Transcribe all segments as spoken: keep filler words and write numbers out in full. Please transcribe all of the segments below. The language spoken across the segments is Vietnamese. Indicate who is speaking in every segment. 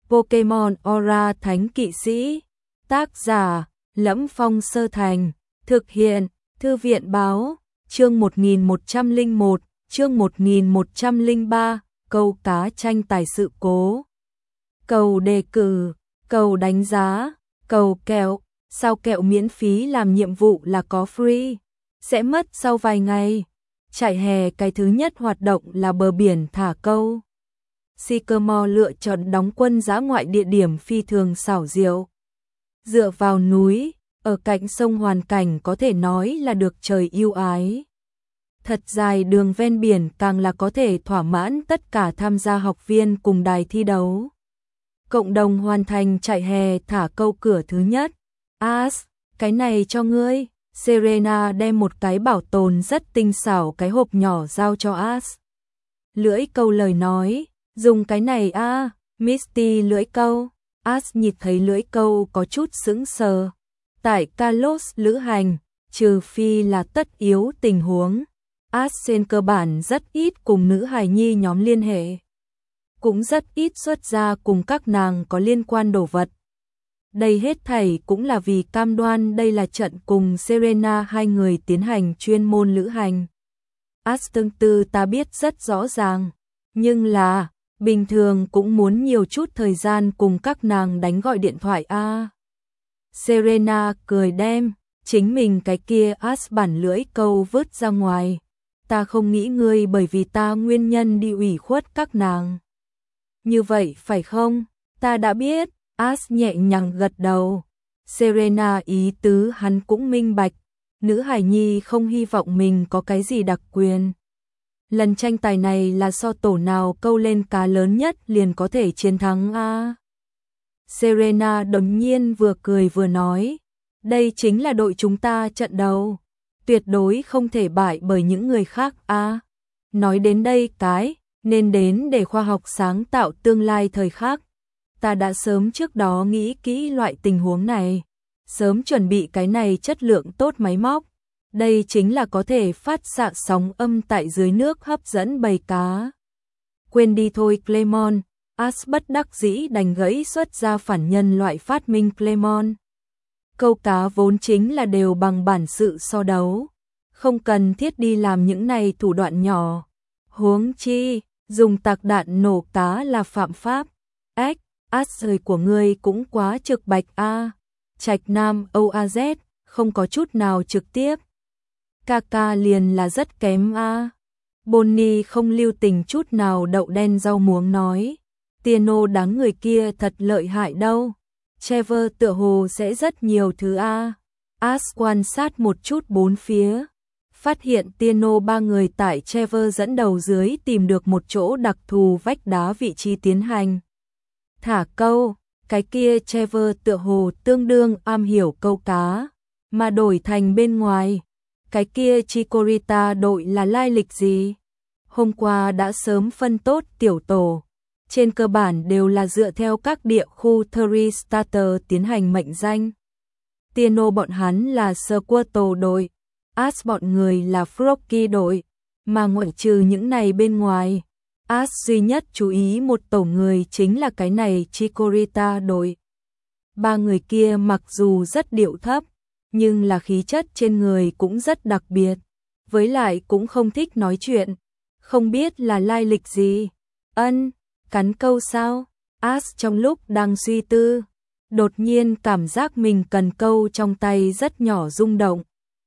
Speaker 1: Pokemon Aura Thánh Kỵ Sĩ. Tác giả: Lẫm Phong Sơ Thành. Thực hiện: Thư viện Báo. Chương một nghìn một trăm lẻ một, chương một nghìn một trăm lẻ ba, câu cá tranh tài sự cố. Cầu đề cử, cầu đánh giá, cầu kẹo. Sao kẹo miễn phí làm nhiệm vụ là có free, sẽ mất sau vài ngày. Trại hè cái thứ nhất hoạt động là bờ biển thả câu. Sycamore lựa chọn đóng quân dã ngoại địa điểm phi thường xảo diệu. Dựa vào núi, ở cạnh sông, hoàn cảnh có thể nói là được trời ưu ái. Thật dài đường ven biển càng là có thể thỏa mãn tất cả tham gia học viên cùng đài thi đấu. Cộng đồng hoàn thành trại hè thả câu cửa thứ nhất. Ash, cái này cho ngươi. Serena đem một cái bảo tồn rất tinh xảo cái hộp nhỏ giao cho Ash. Lưỡi câu lời nói, dùng cái này a, à, Misty lưỡi câu. Ash nhìn thấy lưỡi câu có chút sững sờ. Tại Kalos lữ hành, trừ phi là tất yếu tình huống, Ash trên cơ bản rất ít cùng nữ hài nhi nhóm liên hệ. Cũng rất ít xuất ra cùng các nàng có liên quan đồ vật. Đây hết thảy cũng là vì cam đoan đây là trận cùng Serena hai người tiến hành chuyên môn lữ hành. Ash tương tư ta biết rất rõ ràng, nhưng là, bình thường cũng muốn nhiều chút thời gian cùng các nàng đánh gọi điện thoại a. À. Serena cười đem, chính mình cái kia Ash bản lưỡi câu vứt ra ngoài. Ta không nghĩ ngươi bởi vì ta nguyên nhân đi ủy khuất các nàng. Như vậy phải không? Ta đã biết. Ash nhẹ nhàng gật đầu. Serena ý tứ hắn cũng minh bạch. Nữ hài nhi không hy vọng mình có cái gì đặc quyền. Lần tranh tài này là so tổ nào câu lên cá lớn nhất liền có thể chiến thắng a. Serena đột nhiên vừa cười vừa nói. Đây chính là đội chúng ta trận đấu. Tuyệt đối không thể bại bởi những người khác a. Nói đến đây cái, nên đến để khoa học sáng tạo tương lai thời khắc. Ta đã sớm trước đó nghĩ kỹ loại tình huống này, sớm chuẩn bị cái này chất lượng tốt máy móc. Đây chính là có thể phát xạ sóng âm tại dưới nước hấp dẫn bầy cá. Quên đi thôi Clemon, Ash bất đắc dĩ đành gãy xuất ra phản nhân loại phát minh Clemon. Câu cá vốn chính là đều bằng bản sự so đấu, không cần thiết đi làm những này thủ đoạn nhỏ. Huống chi, dùng tạc đạn nổ cá là phạm pháp. Ếch, Ash lời của ngươi cũng quá trực bạch a. Trạch Nam o a z, không có chút nào trực tiếp. Kaka liền là rất kém a. Bonnie không lưu tình chút nào đậu đen rau muống nói. Tiano đáng người kia thật lợi hại đâu. Trevor tựa hồ sẽ rất nhiều thứ a. Ash quan sát một chút bốn phía. Phát hiện Tiano ba người tại Trevor dẫn đầu dưới tìm được một chỗ đặc thù vách đá vị trí tiến hành thả câu. Cái kia Trevor tựa hồ tương đương am hiểu câu cá, mà đổi thành bên ngoài. Cái kia Chikorita đội là lai lịch gì? Hôm qua đã sớm phân tốt tiểu tổ. Trên cơ bản đều là dựa theo các địa khu Three Starter tiến hành mệnh danh. Tiano bọn hắn là Squirtle đội, Ash bọn người là Froggy đội, mà ngoại trừ những này bên ngoài, Ash duy nhất chú ý một tổ người chính là cái này Chikorita đội. Ba người kia mặc dù rất điệu thấp, nhưng là khí chất trên người cũng rất đặc biệt, với lại cũng không thích nói chuyện, không biết là lai lịch gì. Ân, cắn câu sao? Ash trong lúc đang suy tư, đột nhiên cảm giác mình cần câu trong tay rất nhỏ rung động.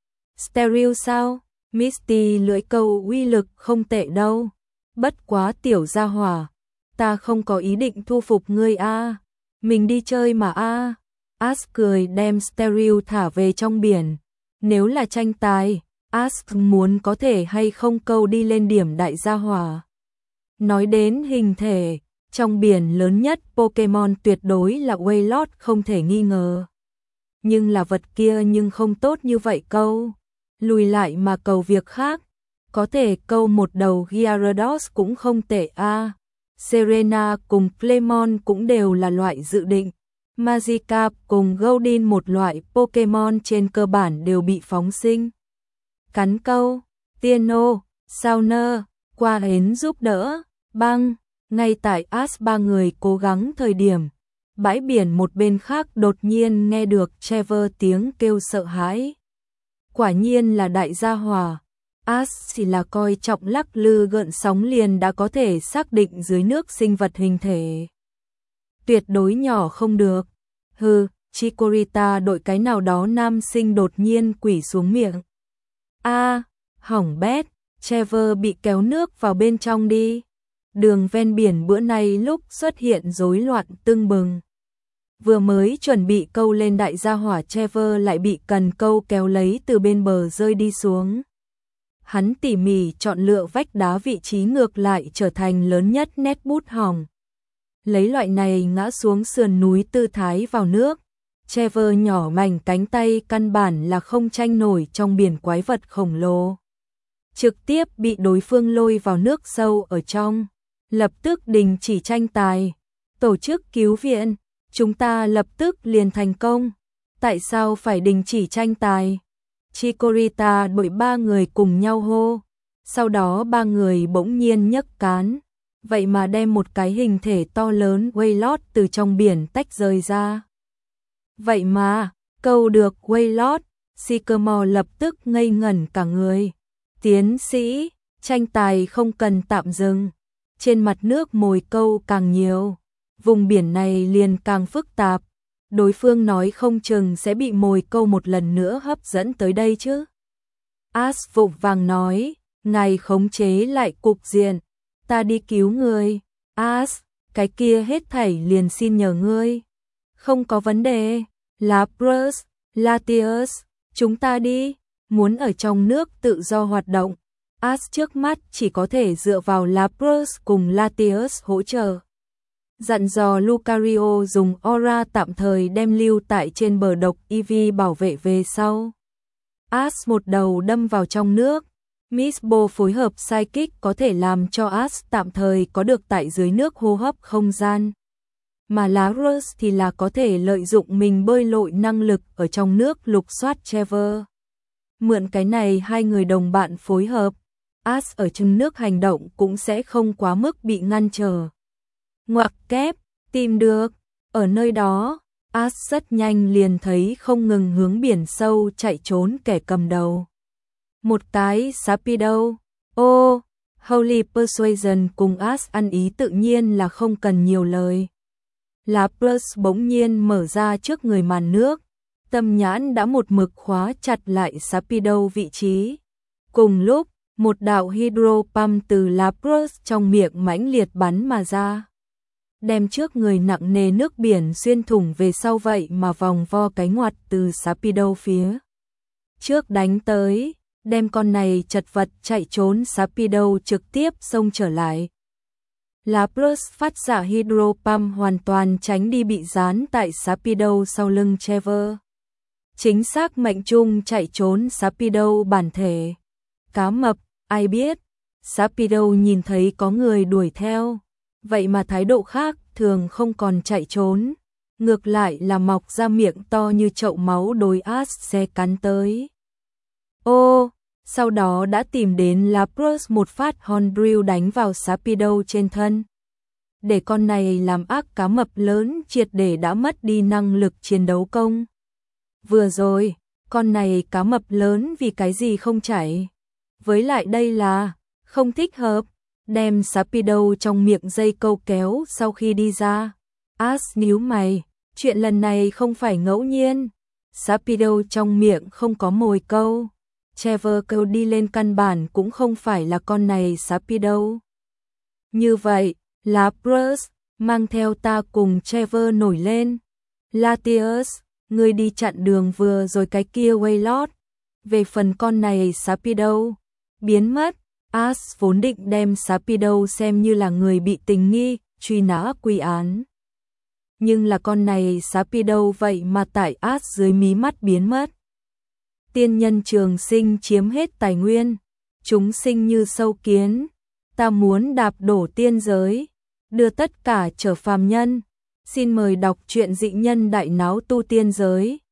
Speaker 1: Stereo sao? Misty lưỡi câu uy lực không tệ đâu. Bất quá tiểu gia hỏa, ta không có ý định thu phục ngươi a. Mình đi chơi mà a. Ash cười đem Stereo thả về trong biển. Nếu là tranh tài, Ash muốn có thể hay không câu đi lên điểm đại gia hỏa. Nói đến hình thể, trong biển lớn nhất Pokemon tuyệt đối là Wailord không thể nghi ngờ. Nhưng là vật kia nhưng không tốt như vậy câu. Lùi lại mà cầu việc khác. Có thể câu một đầu Gyarados cũng không tệ a. À. Serena cùng Clemon cũng đều là loại dự định. Magikarp cùng Goldeen một loại Pokemon trên cơ bản đều bị phóng sinh. Cắn câu, Tiano, Sauner, qua hến giúp đỡ, băng, Ngay tại As ba người cố gắng thời điểm, bãi biển một bên khác đột nhiên nghe được Trevor tiếng kêu sợ hãi. Quả nhiên là đại gia hỏa. As chỉ là coi trọng lắc lư gợn sóng liền đã có thể xác định dưới nước sinh vật hình thể. Tuyệt đối nhỏ không được. Hừ, Chikorita đội cái nào đó nam sinh đột nhiên quỷ xuống miệng. A, hỏng bét, Trevor bị kéo nước vào bên trong đi. Đường ven biển bữa nay lúc xuất hiện rối loạn tưng bừng. Vừa mới chuẩn bị câu lên đại gia hỏa Trevor lại bị cần câu kéo lấy từ bên bờ rơi đi xuống. Hắn tỉ mỉ chọn lựa vách đá vị trí ngược lại trở thành lớn nhất nét bút hỏng. Lấy loại này ngã xuống sườn núi tư thái vào nước. Trevor nhỏ mảnh cánh tay căn bản là không tranh nổi trong biển quái vật khổng lồ. Trực tiếp bị đối phương lôi vào nước sâu ở trong. Lập tức đình chỉ tranh tài. Tổ chức cứu viện. Chúng ta lập tức liền thành công. Tại sao phải đình chỉ tranh tài? Chikorita đội ba người cùng nhau hô. Sau đó ba người bỗng nhiên nhấc cán. Vậy mà đem một cái hình thể to lớn Wailord từ trong biển tách rời ra. Vậy mà, câu được Wailord, Sycamore lập tức ngây ngẩn cả người. Tiến sĩ, tranh tài không cần tạm dừng. Trên mặt nước mồi câu càng nhiều. Vùng biển này liền càng phức tạp. Đối phương nói không chừng sẽ bị mồi câu một lần nữa hấp dẫn tới đây chứ. As vội vàng nói, ngài khống chế lại cục diện. Ta đi cứu người. As, cái kia hết thảy liền xin nhờ ngươi. Không có vấn đề. Lapras, Latios, chúng ta đi. Muốn ở trong nước tự do hoạt động. As trước mắt chỉ có thể dựa vào Lapras cùng Latios hỗ trợ. Dặn dò Lucario dùng aura tạm thời đem lưu tại trên bờ độc Eevee bảo vệ về sau. As một đầu đâm vào trong nước. Miss Bo phối hợp Psychic có thể làm cho As tạm thời có được tại dưới nước hô hấp không gian. Mà Lapras thì là có thể lợi dụng mình bơi lội năng lực ở trong nước lục soát Trevor. Mượn cái này hai người đồng bạn phối hợp, As ở trong nước hành động cũng sẽ không quá mức bị ngăn trở. Ngoặc kép, tìm được, ở nơi đó, As rất nhanh liền thấy không ngừng hướng biển sâu chạy trốn kẻ cầm đầu. Một cái Sharpedo, ô, oh, Holy Persuasion cùng As ăn ý tự nhiên là không cần nhiều lời. Lapras bỗng nhiên mở ra trước người màn nước, tâm nhãn đã một mực khóa chặt lại Sharpedo vị trí. Cùng lúc, một đạo hydro pump từ Lapras trong miệng mãnh liệt bắn mà ra. Đem trước người nặng nề nước biển xuyên thủng về sau vậy mà vòng vo cái ngoặt từ Sharpedo phía trước đánh tới, đem con này chật vật chạy trốn Sharpedo trực tiếp xông trở lại. Lapras phát xạ hydro pump hoàn toàn tránh đi bị dán tại Sharpedo sau lưng Trevor. Chính xác mệnh trung chạy trốn Sharpedo bản thể. Cá mập, ai biết? Sharpedo nhìn thấy có người đuổi theo. Vậy mà thái độ khác thường không còn chạy trốn. Ngược lại là mọc ra miệng to như chậu máu đối As xe cắn tới. Ô, sau đó đã tìm đến Lapras một phát Horn Drill đánh vào Sharpedo trên thân. Để con này làm ác cá mập lớn triệt để đã mất đi năng lực chiến đấu công. Vừa rồi, con này cá mập lớn vì cái gì không chảy. Với lại đây là không thích hợp. Đem Sharpedo trong miệng dây câu kéo sau khi đi ra. As nhíu mày, chuyện lần này không phải ngẫu nhiên. Sharpedo trong miệng không có mồi câu. Trevor câu đi lên căn bản cũng không phải là con này Sharpedo. Như vậy, Lapras, mang theo ta cùng Trevor nổi lên. Latios, ngươi đi chặn đường vừa rồi cái kia Wailord. Về phần con này Sharpedo, biến mất. As vốn định đem Sharpedo xem như là người bị tình nghi, truy nã quy án. Nhưng là con này Sharpedo vậy mà tại As dưới mí mắt biến mất. Tiên nhân trường sinh chiếm hết tài nguyên, chúng sinh như sâu kiến, ta muốn đạp đổ tiên giới, đưa tất cả trở phàm nhân. Xin mời đọc truyện Dị Nhân Đại Náo Tu Tiên Giới.